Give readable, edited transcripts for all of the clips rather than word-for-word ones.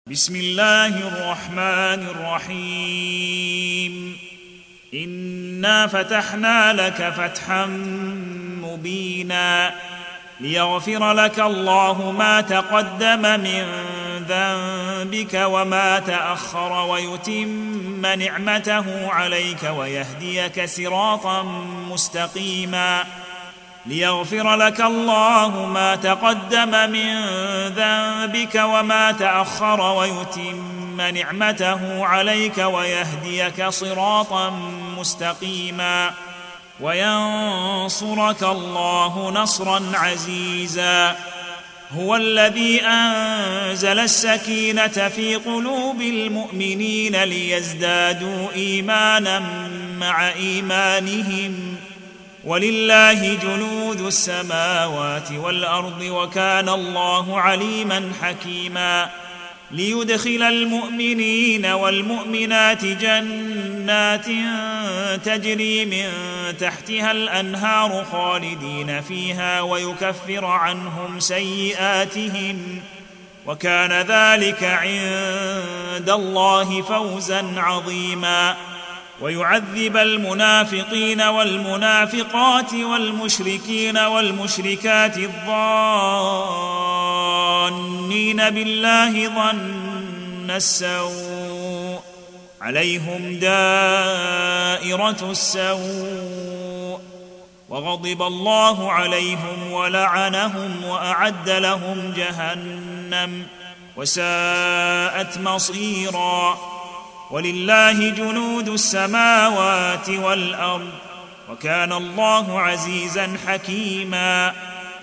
بسم الله الرحمن الرحيم إنا فتحنا لك فتحا مبينا ليغفر لك الله ما تقدم من ذنبك وما تأخر ويتم نعمته عليك ويهديك صراطا مستقيما ليغفر لك الله ما تقدم من ذنبك وما تأخر ويتم نعمته عليك ويهديك صراطا مستقيما وينصرك الله نصرا عزيزا هو الذي أنزل السكينة في قلوب المؤمنين ليزدادوا إيمانا مع إيمانهم ولله جنود السماوات والأرض وكان الله عليما حكيما ليدخل المؤمنين والمؤمنات جنات تجري من تحتها الأنهار خالدين فيها ويكفر عنهم سيئاتهم وكان ذلك عند الله فوزا عظيما ويعذب المنافقين والمنافقات والمشركين والمشركات الظانين بالله ظن السوء عليهم دائرة السوء وغضب الله عليهم ولعنهم وأعد لهم جهنم وساءت مصيرا ولله جنود السماوات والأرض وكان الله عزيزا حكيما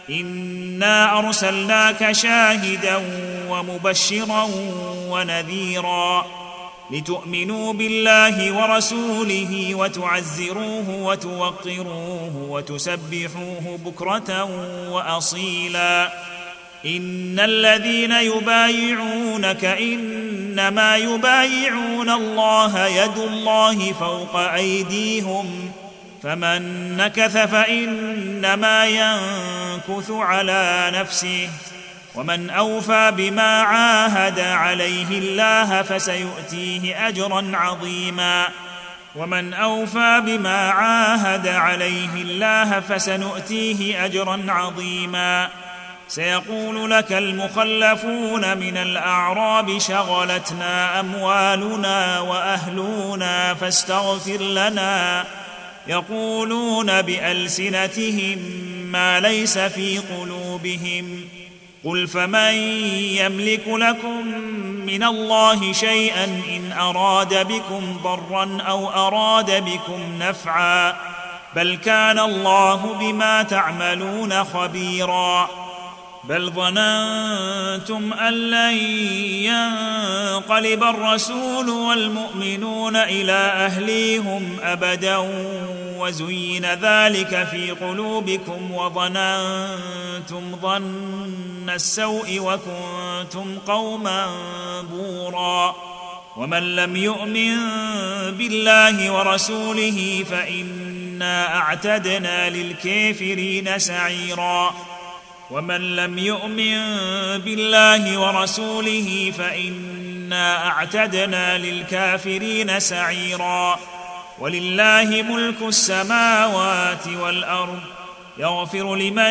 إنا أرسلناك شاهدا ومبشرا ونذيرا لتؤمنوا بالله ورسوله وتعزروه وتوقروه وتسبحوه بكرة وأصيلا إن الذين يبايعونك إنما يبايعون الله يد الله فوق أيديهم فمن نكث فإنما ينكث على نفسه ومن أوفى بما عاهد عليه الله فسيؤتيه أجرا عظيما ومن أوفى بما عاهد عليه الله فسنؤتيه أجرا عظيما سيقول لك المخلفون من الأعراب شغلتنا أموالنا وأهلنا فاستغفر لنا يقولون بألسنتهم ما ليس في قلوبهم قل فمن يملك لكم من الله شيئا إن أراد بكم ضرا أو أراد بكم نفعا بل كان الله بما تعملون خبيرا بل ظننتم أن لن ينقلب الرسول والمؤمنون إلى أهليهم أبدا وزين ذلك في قلوبكم وظننتم ظن السوء وكنتم قوما بورا ومن لم يؤمن بالله ورسوله فإنا أعتدنا للكافرين سعيرا ومن لم يؤمن بالله ورسوله فإنا أعتدنا للكافرين سعيرا ولله ملك السماوات والأرض يغفر لمن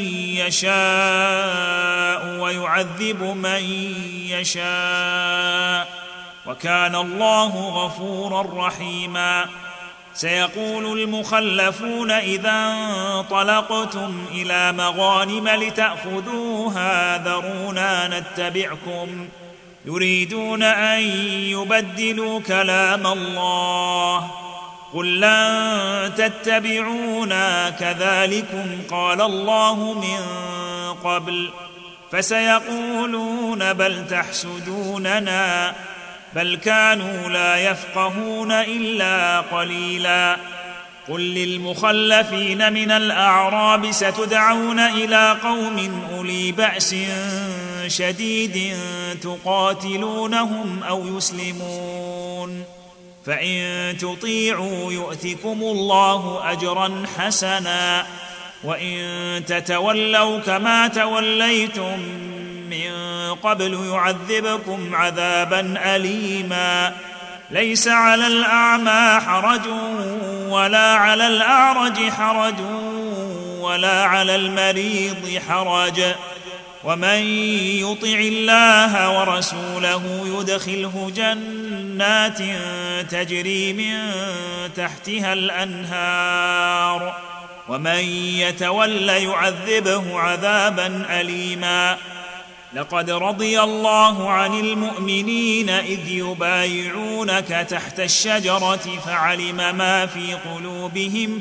يشاء ويعذب من يشاء وكان الله غفورا رحيما سيقول المخلفون إذا انطلقتم إلى مغانم لتأخذوها ذرونا نتبعكم يريدون أن يبدلوا كلام الله قل لن تتبعونا كذلكم قال الله من قبل فسيقولون بل تحسدوننا بل كانوا لا يفقهون إلا قليلا قل للمخلفين من الأعراب ستدعون إلى قوم أولي بأس شديد تقاتلونهم أو يسلمون فإن تطيعوا يؤتكم الله أجرا حسنا وإن تتولوا كما توليتم من قبل يعذبكم عذابا أليما ليس على الأعمى حرج ولا على الأعرج حرج ولا على المريض حرج ومن يطع الله ورسوله يدخله جنات تجري من تحتها الأنهار ومن يتول يعذبه عذابا أليما لقد رضي الله عن المؤمنين إذ يبايعونك تحت الشجرة فعلم ما في قلوبهم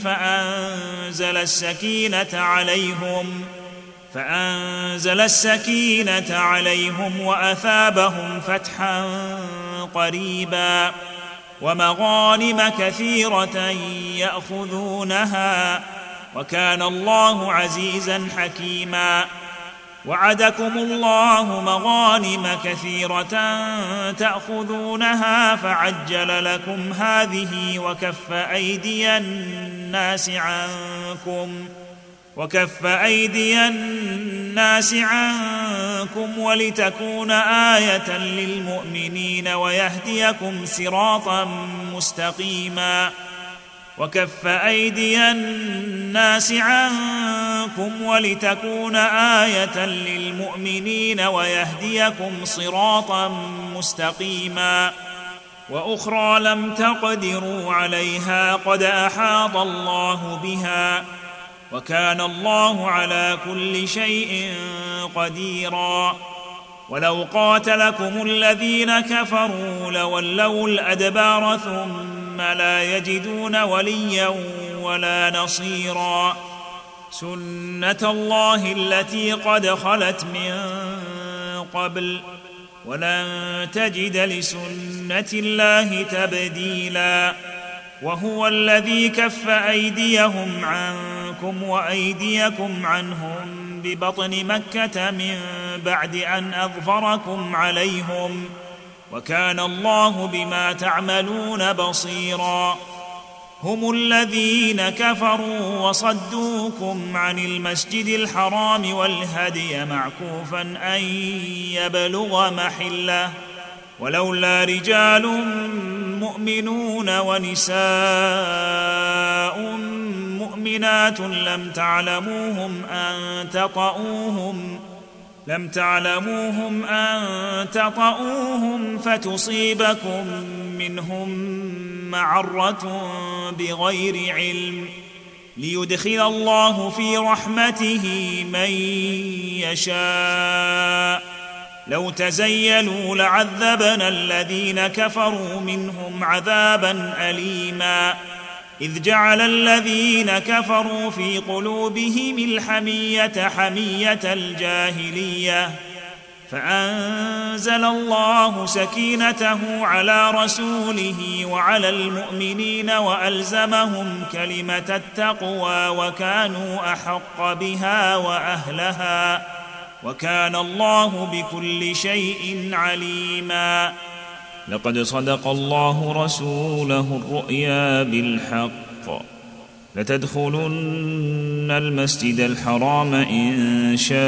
فأنزل السكينة عليهم وأثابهم فتحا قريبا ومغانم كثيرة يأخذونها وكان الله عزيزا حكيما وعدكم الله مغانم كثيرة تأخذونها فعجل لكم هذه وكف أيدي الناس عنكم ولتكون آية للمؤمنين ويهديكم صراطا مستقيما وأخرى لم تقدروا عليها قد أحاط الله بها وكان الله على كل شيء قديرا ولو قاتلكم الذين كفروا لولوا الأدبار ثم لا يجدون وليا ولا نصيرا سنة الله التي قد خلت من قبل ولن تجد لسنة الله تبديلا وهو الذي كف أيديهم عنكم وأيديكم عنهم ببطن مكة من بعد أن أظفركم عليهم وكان الله بما تعملون بصيرا هم الذين كفروا وصدوكم عن المسجد الحرام والهدي معكوفا أن يبلغ محله ولولا رجال مؤمنون ونساء مؤمنات لم تعلموهم أن تطؤوهم فتصيبكم منهم معرة بغير علم ليدخل الله في رحمته من يشاء لو تزيلوا لعذبنا الذين كفروا منهم عذابا أليما إذ جعل الذين كفروا في قلوبهم الحمية حمية الجاهلية فأنزل الله سكينته على رسوله وعلى المؤمنين وألزمهم كلمة التقوى وكانوا أحق بها وأهلها وكان الله بكل شيء عليما لقد صدق الله رسوله الرؤيا بالحق لتدخلن المسجد الحرام إن شاء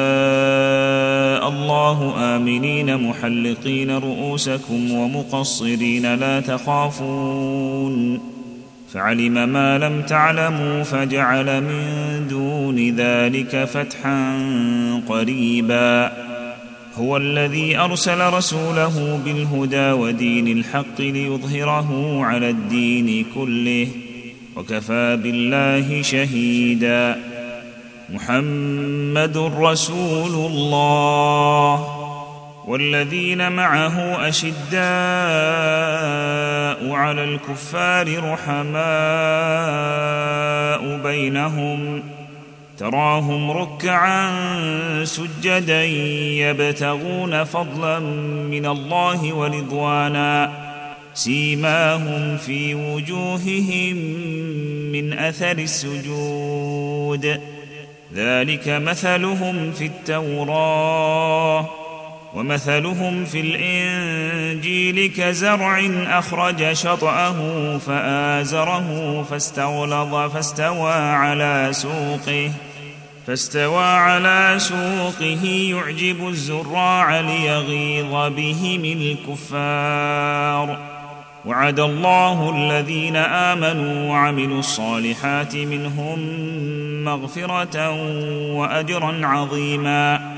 الله آمنين محلقين رؤوسكم ومقصرين لا تخافون فعلم ما لم تعلموا فجعل من دون ذلك فتحا قريبا هو الذي أرسل رسوله بالهدى ودين الحق ليظهره على الدين كله وكفى بالله شهيدا محمد رسول الله والذين معه أشداء على الكفار رحماء بينهم تراهم ركعا سجدا يبتغون فضلا من الله ورضوانا سيماهم في وجوههم من أثر السجود ذلك مثلهم في التوراة ومثلهم في الإنجيل كزرع أخرج شطأه فآزره فاستغلظ فاستوى على سوقه يعجب الزراع ليغيظ بهم الكفار. وعد الله الذين آمنوا وعملوا الصالحات منهم مغفرة وأجرا عظيما.